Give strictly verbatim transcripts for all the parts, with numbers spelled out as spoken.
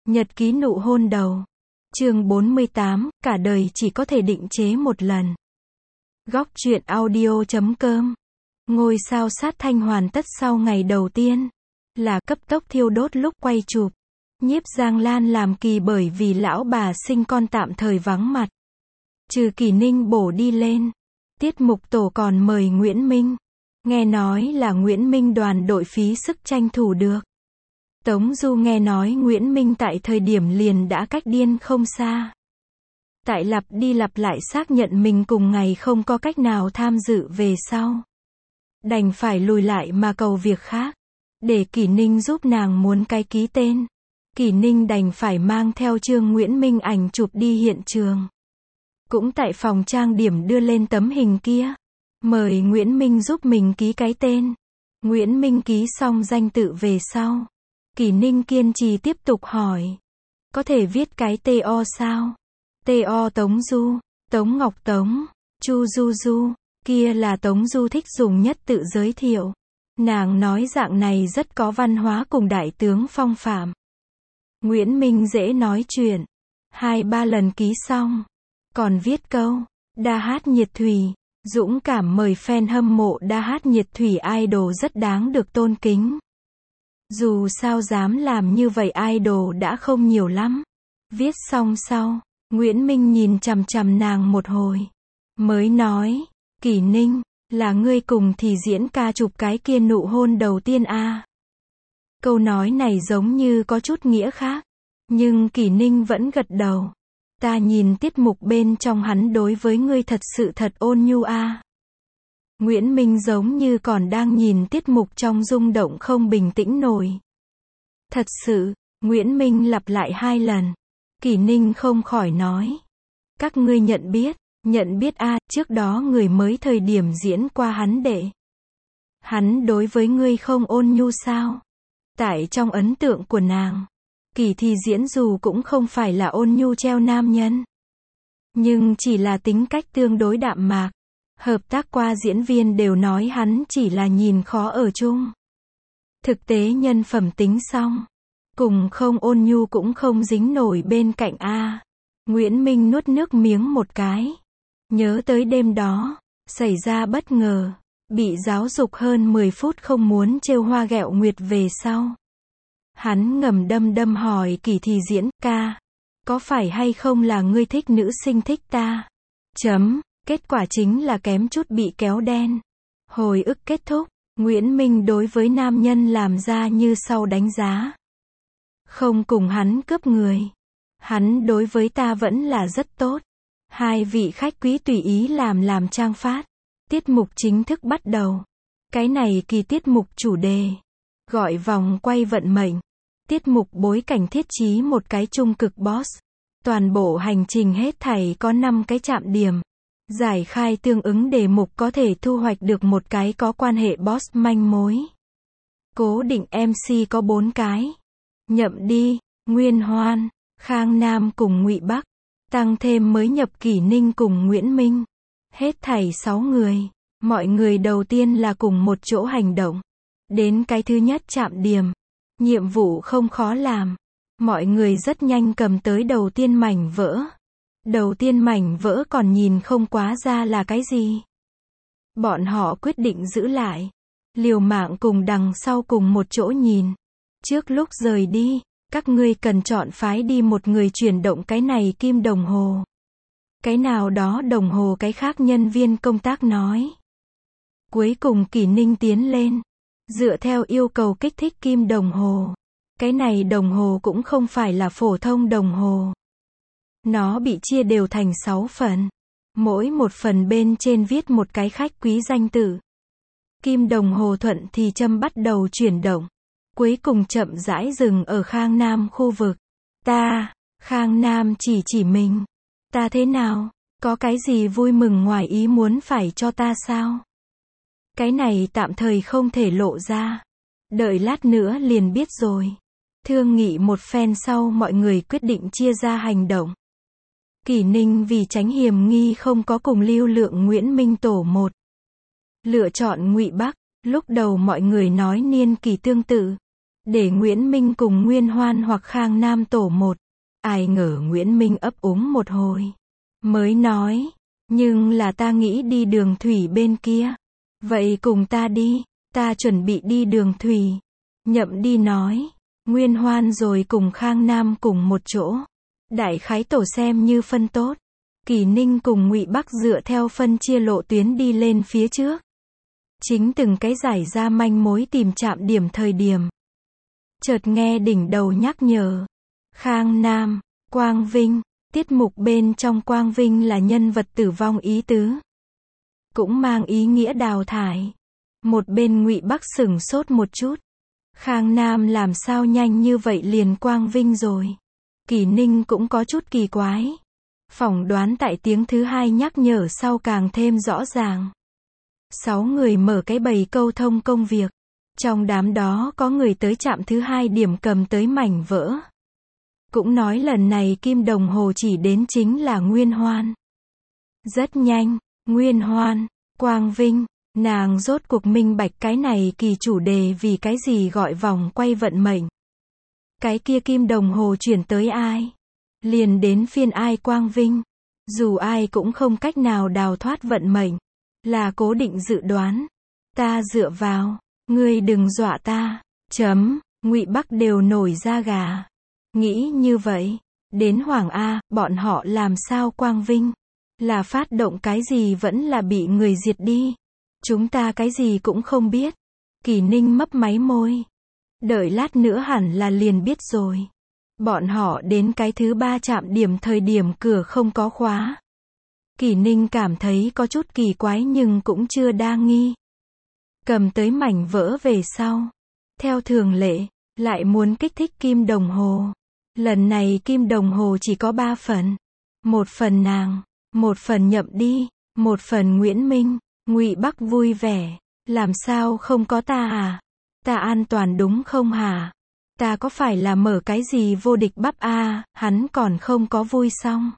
Nhật ký nụ hôn đầu. Chương bốn mươi tám, cả đời chỉ có thể định chế một lần. Góc truyện audio chấm com. Ngôi sao sát thanh hoàn tất sau ngày đầu tiên. Là cấp tốc thiêu đốt lúc quay chụp. Nhiếp Giang Lan làm kỳ bởi vì lão bà sinh con tạm thời vắng mặt. Trừ Kỳ Ninh bổ đi lên. Tiết mục tổ còn mời Nguyễn Minh. Nghe nói là Nguyễn Minh đoàn đội phí sức tranh thủ được. Tống Du nghe nói Nguyễn Minh tại thời điểm liền đã cách điên không xa. Tại lặp đi lặp lại xác nhận mình cùng ngày không có cách nào tham dự về sau. Đành phải lùi lại mà cầu việc khác. Để Kỳ Ninh giúp nàng muốn cái ký tên. Kỳ Ninh đành phải mang theo Trương Nguyễn Minh ảnh chụp đi hiện trường. Cũng tại phòng trang điểm đưa lên tấm hình kia. Mời Nguyễn Minh giúp mình ký cái tên. Nguyễn Minh ký xong danh tự về sau. Kỳ Ninh kiên trì tiếp tục hỏi. Có thể viết cái tê o sao? tê o Tống Du, Tống Ngọc Tống, Chu Du Du, kia là Tống Du thích dùng nhất tự giới thiệu. Nàng nói dạng này rất có văn hóa cùng đại tướng phong phạm. Nguyễn Minh dễ nói chuyện. Hai ba lần ký xong. Còn viết câu, đa hát nhiệt thủy. Dũng cảm mời fan hâm mộ đa hát nhiệt thủy idol rất đáng được tôn kính. Dù sao dám làm như vậy idol đã không nhiều lắm. Viết xong sau, Nguyễn Minh nhìn chằm chằm nàng một hồi. Mới nói, Kỳ Ninh, là ngươi cùng thì diễn ca chụp cái kia nụ hôn đầu tiên à. Câu nói này giống như có chút nghĩa khác. Nhưng Kỳ Ninh vẫn gật đầu. Ta nhìn tiết mục bên trong hắn đối với ngươi thật sự thật ôn nhu à. Nguyễn Minh giống như còn đang nhìn tiết mục trong rung động không bình tĩnh nổi. Thật sự, Nguyễn Minh lặp lại hai lần. Kỳ Ninh không khỏi nói. Các ngươi nhận biết, nhận biết a à, trước đó người mới thời điểm diễn qua hắn đệ. Hắn đối với ngươi không ôn nhu sao? Tại trong ấn tượng của nàng, Kỳ thì diễn dù cũng không phải là ôn nhu treo nam nhân. Nhưng chỉ là tính cách tương đối đạm mạc. Hợp tác qua diễn viên đều nói hắn chỉ là nhìn khó ở chung. Thực tế nhân phẩm tính xong. Cùng không ôn nhu cũng không dính nổi bên cạnh a. Nguyễn Minh nuốt nước miếng một cái. Nhớ tới đêm đó, xảy ra bất ngờ. Bị giáo dục hơn mười phút không muốn trêu hoa ghẹo nguyệt về sau. Hắn ngầm đâm đâm hỏi Kỳ thì diễn, ca. Có phải hay không là ngươi thích nữ sinh thích ta? Chấm. Kết quả chính là kém chút bị kéo đen. Hồi ức kết thúc, Nguyễn Minh đối với nam nhân làm ra như sau đánh giá. Không cùng hắn cướp người. Hắn đối với ta vẫn là rất tốt. Hai vị khách quý tùy ý làm làm trang phát. Tiết mục chính thức bắt đầu. Cái này kỳ tiết mục chủ đề. Gọi vòng quay vận mệnh. Tiết mục bối cảnh thiết trí một cái trung cực boss. Toàn bộ hành trình hết thảy có năm cái trạm điểm. Giải khai tương ứng đề mục có thể thu hoạch được một cái có quan hệ boss manh mối. Cố định em xê có bốn cái. Nhậm Đi, Nguyên Hoan, Khang Nam cùng Ngụy Bắc. Tăng thêm mới nhập Kỳ Ninh cùng Nguyễn Minh. Hết thảy sáu người. Mọi người đầu tiên là cùng một chỗ hành động. Đến cái thứ nhất trạm điểm. Nhiệm vụ không khó làm. Mọi người rất nhanh cầm tới đầu tiên mảnh vỡ. Đầu tiên mảnh vỡ còn nhìn không quá ra là cái gì. Bọn họ quyết định giữ lại. Liều mạng cùng đằng sau cùng một chỗ nhìn. Trước lúc rời đi, các ngươi cần chọn phái đi một người chuyển động cái này kim đồng hồ. Cái nào đó đồng hồ cái khác nhân viên công tác nói. Cuối cùng Kỳ Ninh tiến lên. Dựa theo yêu cầu kích thích kim đồng hồ. Cái này đồng hồ cũng không phải là phổ thông đồng hồ. Nó bị chia đều thành sáu phần. Mỗi một phần bên trên viết một cái khách quý danh tự. Kim đồng hồ thuận thì châm bắt đầu chuyển động. Cuối cùng chậm rãi dừng ở Khang Nam khu vực. Ta, Khang Nam chỉ chỉ mình. Ta thế nào? Có cái gì vui mừng ngoài ý muốn phải cho ta sao? Cái này tạm thời không thể lộ ra. Đợi lát nữa liền biết rồi. Thương nghị một phen sau mọi người quyết định chia ra hành động. Kỳ Ninh vì tránh hiểm nghi không có cùng lưu lượng Nguyễn Minh tổ một. Lựa chọn Ngụy Bắc. Lúc đầu mọi người nói niên kỳ tương tự. để Nguyễn Minh cùng Nguyên Hoan hoặc Khang Nam tổ một. Ai ngờ Nguyễn Minh ấp úng một hồi, mới nói, nhưng là ta nghĩ đi đường thủy bên kia. Vậy cùng ta đi, ta chuẩn bị đi đường thủy. Nhậm đi nói, Nguyên Hoan rồi cùng Khang Nam cùng một chỗ. Đại khái tổ xem như phân tốt. Kỷ Ninh cùng Ngụy Bắc dựa theo phân chia lộ tuyến đi lên phía trước. Chính từng cái giải ra manh mối tìm chạm điểm thời điểm. Chợt nghe đỉnh đầu nhắc nhở. Khang Nam, Quang Vinh, tiết mục bên trong Quang Vinh là nhân vật tử vong ý tứ. Cũng mang ý nghĩa đào thải. Một bên Ngụy Bắc sửng sốt một chút. Khang Nam làm sao nhanh như vậy liền Quang Vinh rồi. Kỷ Ninh cũng có chút kỳ quái. Phỏng đoán tại tiếng thứ hai nhắc nhở sau càng thêm rõ ràng. Sáu người mở cái bầy câu thông công việc. Trong đám đó có người tới trạm thứ hai điểm cầm tới mảnh vỡ. Cũng nói lần này kim đồng hồ chỉ đến chính là Nguyên Hoan. Rất nhanh, Nguyên Hoan, Quang Vinh, nàng rốt cuộc minh bạch cái này kỳ chủ đề vì cái gì gọi vòng quay vận mệnh. Cái kia kim đồng hồ chuyển tới ai? Liền đến phiên ai Quang Vinh. Dù ai cũng không cách nào đào thoát vận mệnh. Là cố định dự đoán. Ta dựa vào, ngươi đừng dọa ta. Chấm, Ngụy Bắc đều nổi da gà. Nghĩ như vậy, đến Hoàng A, bọn họ làm sao Quang Vinh? Là phát động cái gì vẫn là bị người diệt đi. Chúng ta cái gì cũng không biết. Kỷ Ninh mấp máy môi. Đợi lát nữa hẳn là liền biết rồi. Bọn họ đến cái thứ ba trạm điểm thời điểm cửa không có khóa. Kỷ Ninh cảm thấy có chút kỳ quái nhưng cũng chưa đa nghi. Cầm tới mảnh vỡ về sau. Theo thường lệ, lại muốn kích thích kim đồng hồ. Lần này kim đồng hồ chỉ có ba phần. Một phần nàng, một phần Nhậm đi, một phần Nguyễn Minh. Ngụy Bắc vui vẻ. Làm sao không có ta à? Ta an toàn đúng không hả? Ta có phải là mở cái gì vô địch bắp a à? Hắn còn không có vui xong.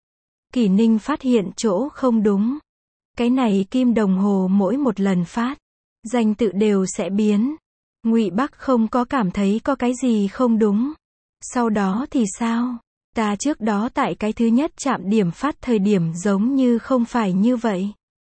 Kỷ Ninh phát hiện chỗ không đúng. Cái này kim đồng hồ mỗi một lần phát, danh tự đều sẽ biến. Ngụy Bắc không có cảm thấy có cái gì không đúng. Sau đó thì sao? Ta trước đó tại cái thứ nhất chạm điểm phát thời điểm giống như không phải như vậy.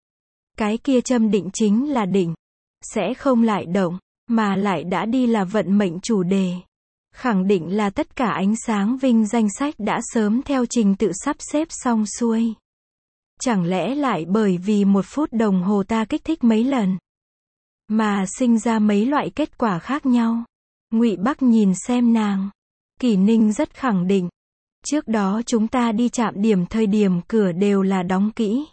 Cái kia châm định chính là định. Sẽ không lại động, mà lại đã đi là vận mệnh chủ đề. Khẳng định là tất cả ánh sáng vinh danh sách đã sớm theo trình tự sắp xếp xong xuôi. Chẳng lẽ lại bởi vì một phút đồng hồ ta kích thích mấy lần, mà sinh ra mấy loại kết quả khác nhau. Ngụy Bắc nhìn xem nàng. Kỷ Ninh rất khẳng định. Trước đó chúng ta đi chạm điểm thời điểm cửa đều là đóng kỹ.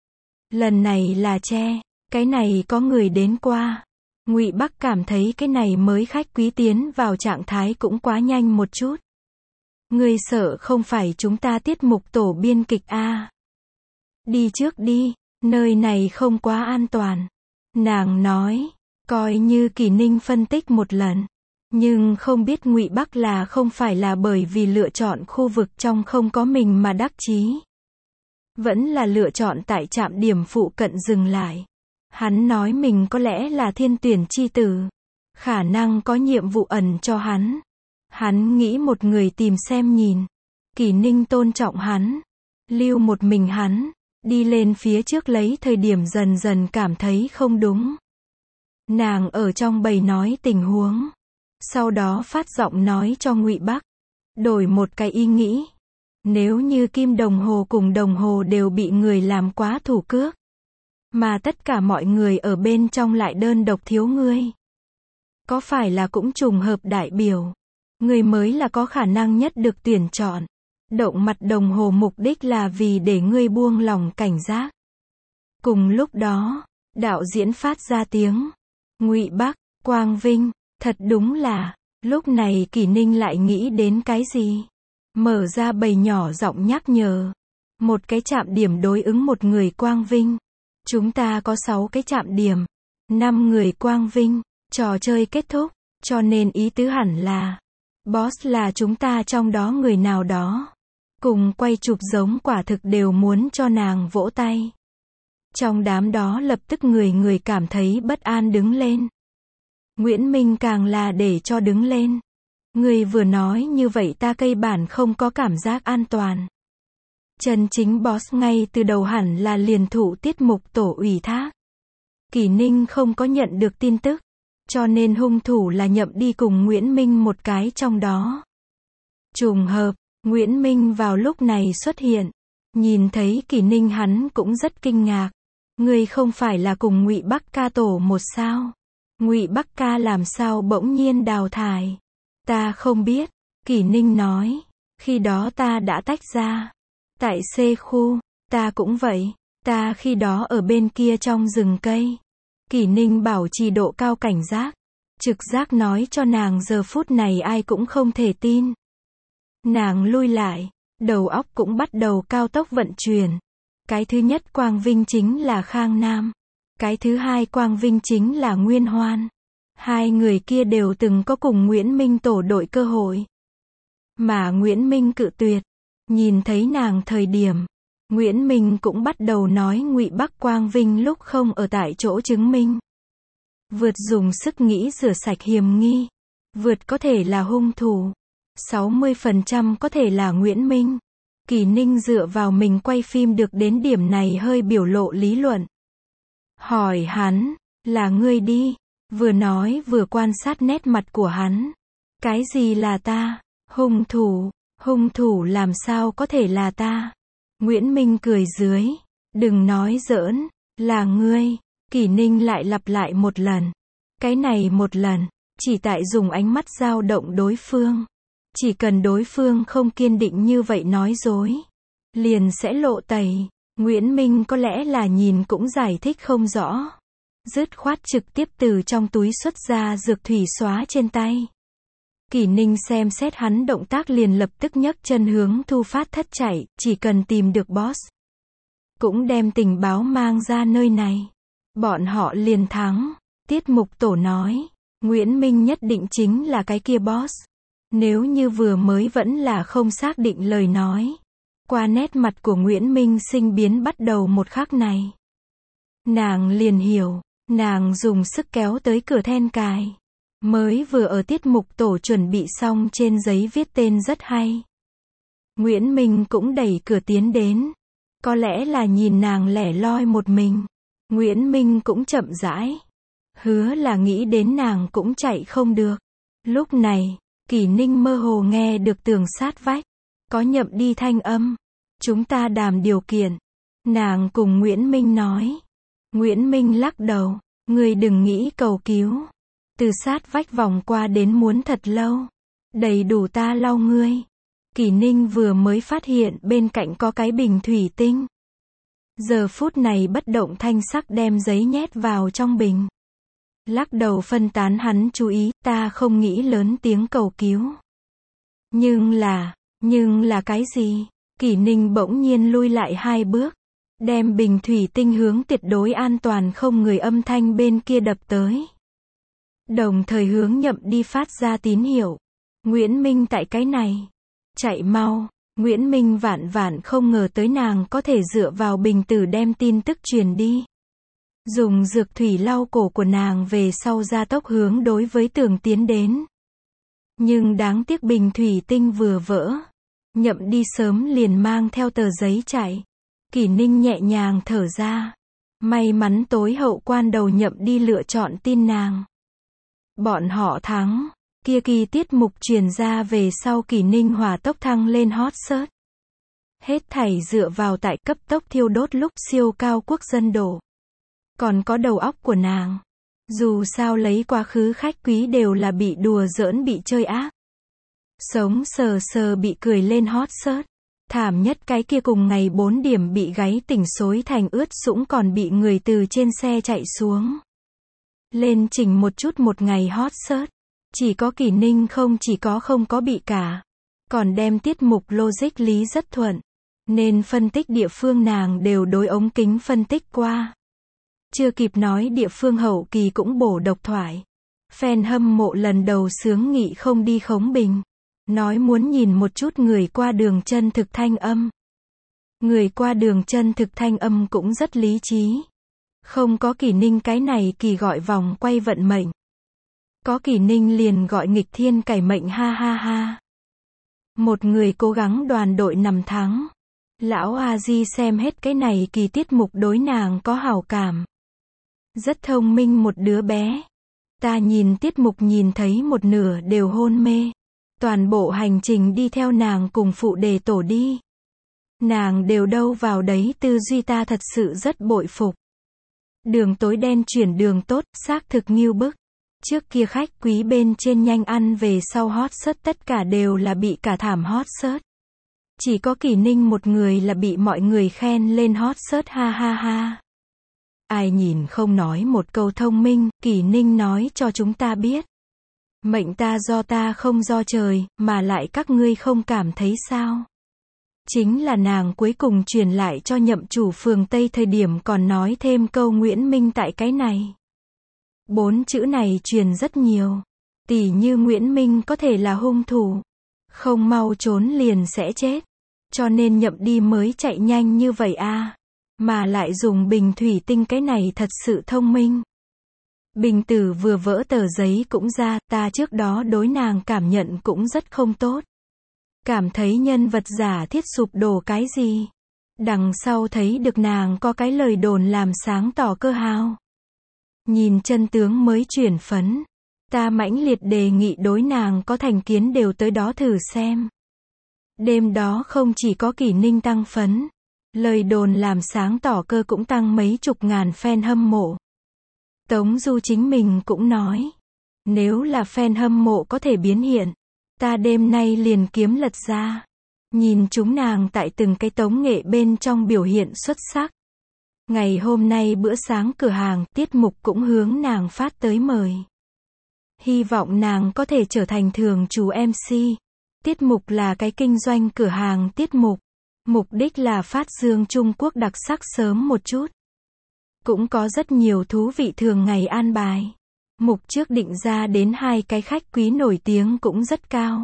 Lần này là che. Cái này có người đến qua. Ngụy Bắc cảm thấy cái này mới khách quý tiến vào trạng thái cũng quá nhanh một chút. Ngươi sợ không phải chúng ta tiết mục tổ biên kịch a à? Đi trước đi, nơi này không quá an toàn. Nàng nói, coi như Kỷ Ninh phân tích một lần. Nhưng không biết Ngụy Bắc là không phải là bởi vì lựa chọn khu vực trong không có mình mà đắc chí. Vẫn là lựa chọn tại trạm điểm phụ cận dừng lại. Hắn nói mình có lẽ là thiên tuyển chi tử. Khả năng có nhiệm vụ ẩn cho hắn. Hắn nghĩ một người tìm xem nhìn. Kỷ Ninh tôn trọng hắn. Lưu một mình hắn. Đi lên phía trước lấy thời điểm dần dần cảm thấy không đúng. Nàng ở trong bầy nói tình huống. Sau đó phát giọng nói cho Ngụy Bắc. Đổi một cái ý nghĩ. Nếu như kim đồng hồ cùng đồng hồ đều bị người làm quá thủ cước. Mà tất cả mọi người ở bên trong lại đơn độc thiếu ngươi. Có phải là cũng trùng hợp đại biểu. Ngươi mới là có khả năng nhất được tuyển chọn. Động mặt đồng hồ mục đích là vì để ngươi buông lòng cảnh giác. Cùng lúc đó, đạo diễn phát ra tiếng. Ngụy Bắc, Quang Vinh, thật đúng là, lúc này Kỷ Ninh lại nghĩ đến cái gì? Mở ra bầy nhỏ giọng nhắc nhở. Một cái chạm điểm đối ứng một người Quang Vinh. Chúng ta có sáu cái chạm điểm. năm người Quang Vinh. Trò chơi kết thúc. Cho nên ý tứ hẳn là boss là chúng ta trong đó người nào đó. Cùng quay chụp giống quả thực đều muốn cho nàng vỗ tay. Trong đám đó lập tức người người cảm thấy bất an đứng lên. Nguyễn Minh càng là để cho đứng lên. Người vừa nói như vậy ta cây bản không có cảm giác an toàn. Chân chính boss ngay từ đầu hẳn là liền thụ tiết mục tổ ủy thác. Kỷ Ninh không có nhận được tin tức, cho nên hung thủ là Nhậm đi cùng Nguyễn Minh một cái trong đó. Trùng hợp, Nguyễn Minh vào lúc này xuất hiện. Nhìn thấy Kỷ Ninh hắn cũng rất kinh ngạc. Ngươi không phải là cùng Ngụy Bắc Ca tổ một sao? Ngụy Bắc Ca làm sao bỗng nhiên đào thải? Ta không biết, Kỷ Ninh nói. Khi đó ta đã tách ra. Tại C khu, ta cũng vậy. Ta khi đó ở bên kia trong rừng cây. Kỷ Ninh bảo trì độ cao cảnh giác. Trực giác nói cho nàng giờ phút này ai cũng không thể tin. Nàng lui lại, đầu óc cũng bắt đầu cao tốc vận chuyển. Cái thứ nhất quang vinh chính là Khang Nam. Cái thứ hai quang vinh chính là Nguyên Hoan. Hai người kia đều từng có cùng Nguyễn Minh tổ đội cơ hội. Mà Nguyễn Minh cự tuyệt. Nhìn thấy nàng thời điểm, Nguyễn Minh cũng bắt đầu nói Ngụy Bắc Quang Vinh lúc không ở tại chỗ chứng minh. Vượt dùng sức nghĩ rửa sạch hiểm nghi. Vượt có thể là hung thủ. sáu mươi phần trăm có thể là Nguyễn Minh. Kỷ Ninh dựa vào mình quay phim được đến điểm này hơi biểu lộ lý luận. Hỏi hắn, là ngươi đi. Vừa nói vừa quan sát nét mặt của hắn. Cái gì là ta? Hung thủ, hung thủ làm sao có thể là ta? Nguyễn Minh cười dưới. Đừng nói giỡn, là ngươi. Kỷ Ninh lại lặp lại một lần. Cái này một lần, chỉ tại dùng ánh mắt dao động đối phương. Chỉ cần đối phương không kiên định như vậy nói dối, liền sẽ lộ tẩy. Nguyễn Minh có lẽ là nhìn cũng giải thích không rõ. Dứt khoát trực tiếp từ trong túi xuất ra dược thủy xóa trên tay. Kỷ Ninh xem xét hắn động tác liền lập tức nhấc chân hướng Thu Phát Thất chạy, chỉ cần tìm được boss. Cũng đem tình báo mang ra nơi này. Bọn họ liền thắng. Tiết mục tổ nói, Nguyễn Minh nhất định chính là cái kia boss. Nếu như vừa mới vẫn là không xác định lời nói. Qua nét mặt của Nguyễn Minh sinh biến bắt đầu một khắc này. Nàng liền hiểu, nàng dùng sức kéo tới cửa then cài. Mới vừa ở tiết mục tổ chuẩn bị xong trên giấy viết tên rất hay. Nguyễn Minh cũng đẩy cửa tiến đến. Có lẽ là nhìn nàng lẻ loi một mình. Nguyễn Minh cũng chậm rãi. Hứa là nghĩ đến nàng cũng chạy không được. Lúc này, Kỷ Ninh mơ hồ nghe được tường sát vách. Có Nhậm đi thanh âm. Chúng ta đàm điều kiện. Nàng cùng Nguyễn Minh nói. Nguyễn Minh lắc đầu. Ngươi đừng nghĩ cầu cứu. Từ sát vách vòng qua đến muốn thật lâu. Đầy đủ ta lau ngươi. Kỷ Ninh vừa mới phát hiện bên cạnh có cái bình thủy tinh. Giờ phút này bất động thanh sắc đem giấy nhét vào trong bình. Lắc đầu phân tán hắn chú ý, ta không nghĩ lớn tiếng cầu cứu. Nhưng là, nhưng là cái gì? Kỷ Ninh bỗng nhiên lui lại hai bước. Đem bình thủy tinh hướng tuyệt đối an toàn không người âm thanh bên kia đập tới. Đồng thời hướng Nhậm đi phát ra tín hiệu. Nguyễn Minh tại cái này. Chạy mau. Nguyễn Minh vạn vạn không ngờ tới nàng có thể dựa vào bình tử đem tin tức truyền đi. Dùng dược thủy lau cổ của nàng về sau gia tốc hướng đối với tường tiến đến. Nhưng đáng tiếc bình thủy tinh vừa vỡ. Nhậm đi sớm liền mang theo tờ giấy chạy. Kỷ Ninh nhẹ nhàng thở ra. May mắn tối hậu quan đầu Nhậm đi lựa chọn tin nàng. Bọn họ thắng. Kia kỳ tiết mục truyền ra về sau Kỷ Ninh hỏa tốc thăng lên hot search. Hết thảy dựa vào tại cấp tốc thiêu đốt lúc siêu cao quốc dân đổ. Còn có đầu óc của nàng. Dù sao lấy quá khứ khách quý đều là bị đùa giỡn bị chơi ác. Sống sờ sờ bị cười lên hot search. Thảm nhất cái kia cùng ngày bốn điểm bị gáy tỉnh xối thành ướt sũng còn bị người từ trên xe chạy xuống. Lên chỉnh một chút một ngày hot search. Chỉ có Kỷ Ninh không chỉ có không có bị cả. Còn đem tiết mục logic lý rất thuận. Nên phân tích địa phương nàng đều đối ống kính phân tích qua. Chưa kịp nói địa phương hậu kỳ cũng bổ độc thoại. Fan hâm mộ lần đầu sướng nghị không đi khống bình. Nói muốn nhìn một chút người qua đường chân thực thanh âm. Người qua đường chân thực thanh âm cũng rất lý trí. Không có Kỷ Ninh cái này kỳ gọi vòng quay vận mệnh. Có Kỷ Ninh liền gọi nghịch thiên cải mệnh ha ha ha. Một người cố gắng đoàn đội nằm thắng. Lão A Di xem hết cái này kỳ tiết mục đối nàng có hảo cảm. Rất thông minh một đứa bé. Ta nhìn tiết mục nhìn thấy một nửa đều hôn mê. Toàn bộ hành trình đi theo nàng cùng phụ đề tổ đi. Nàng đều đâu vào đấy tư duy ta thật sự rất bội phục. Đường tối đen chuyển đường tốt, xác thực nghiêu bức. Trước kia khách quý bên trên nhanh ăn về sau hot search tất cả đều là bị cả thảm hot search. Chỉ có Kỷ Ninh một người là bị mọi người khen lên hot search ha ha ha. Ai nhìn không nói một câu thông minh, Kỷ Ninh nói cho chúng ta biết. Mệnh ta do ta không do trời, mà lại các ngươi không cảm thấy sao? Chính là nàng cuối cùng truyền lại cho nhậm chủ phường Tây thời điểm còn nói thêm câu Nguyễn Minh tại cái này. Bốn chữ này truyền rất nhiều. Tỉ như Nguyễn Minh có thể là hung thủ. Không mau trốn liền sẽ chết. Cho nên nhậm đi mới chạy nhanh như vậy a. Mà lại dùng bình thủy tinh cái này thật sự thông minh. Bình tử vừa vỡ tờ giấy cũng ra, ta trước đó đối nàng cảm nhận cũng rất không tốt. Cảm thấy nhân vật giả thiết sụp đổ cái gì. Đằng sau thấy được nàng có cái lời đồn làm sáng tỏ cơ hao. Nhìn chân tướng mới chuyển phấn. Ta mãnh liệt đề nghị đối nàng có thành kiến đều tới đó thử xem. Đêm đó không chỉ có Kỷ Ninh tăng phấn. Lời đồn làm sáng tỏ cơ cũng tăng mấy chục ngàn fan hâm mộ. Tống Du chính mình cũng nói. Nếu là fan hâm mộ có thể biến hiện. Ta đêm nay liền kiếm lật ra. Nhìn chúng nàng tại từng cái tống nghệ bên trong biểu hiện xuất sắc. Ngày hôm nay bữa sáng cửa hàng, tiết mục cũng hướng nàng phát tới mời. Hy vọng nàng có thể trở thành thường chủ em xê. Tiết mục là cái kinh doanh cửa hàng tiết mục. Mục đích là phát dương Trung Quốc đặc sắc sớm một chút. Cũng có rất nhiều thú vị thường ngày an bài. Mục trước định ra đến hai cái khách quý nổi tiếng cũng rất cao.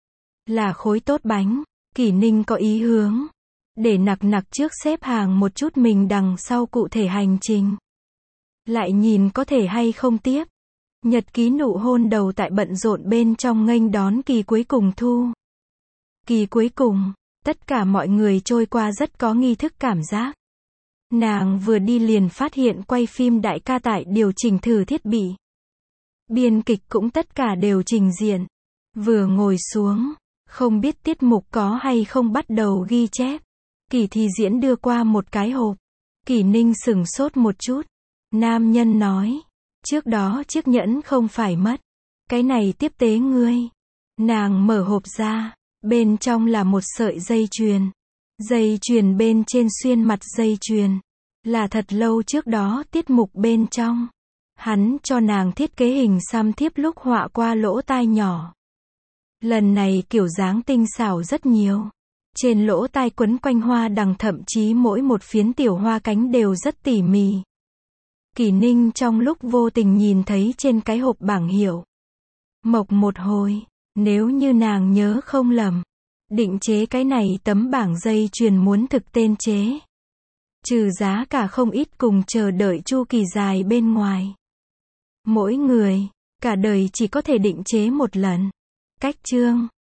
Là khối tốt bánh. Kỷ Ninh có ý hướng. Để nặc nặc trước xếp hàng một chút mình đằng sau cụ thể hành trình. Lại nhìn có thể hay không tiếp. Nhật ký nụ hôn đầu tại bận rộn bên trong nghênh đón kỳ cuối cùng thu. Kỳ cuối cùng, tất cả mọi người trôi qua rất có nghi thức cảm giác. Nàng vừa đi liền phát hiện quay phim đại ca tại điều chỉnh thử thiết bị. Biên kịch cũng tất cả đều trình diện. Vừa ngồi xuống, không biết tiết mục có hay không bắt đầu ghi chép. Kỷ Thị Diễn đưa qua một cái hộp. Kỷ Ninh sửng sốt một chút. Nam nhân nói, trước đó chiếc nhẫn không phải mất. Cái này tiếp tế ngươi. Nàng mở hộp ra, bên trong là một sợi dây chuyền. Dây chuyền bên trên xuyên mặt dây chuyền. Là thật lâu trước đó tiết mục bên trong. Hắn cho nàng thiết kế hình xăm thiếp lúc họa qua lỗ tai nhỏ. Lần này kiểu dáng tinh xảo rất nhiều. Trên lỗ tai quấn quanh hoa đằng thậm chí mỗi một phiến tiểu hoa cánh đều rất tỉ mỉ. Kỷ Ninh trong lúc vô tình nhìn thấy trên cái hộp bảng hiệu. Mộc một hồi, nếu như nàng nhớ không lầm. Định chế cái này tấm bảng dây chuyền muốn thực tên chế. Trừ giá cả không ít cùng chờ đợi chu kỳ dài bên ngoài. Mỗi người, cả đời chỉ có thể định chế một lần. Cách chương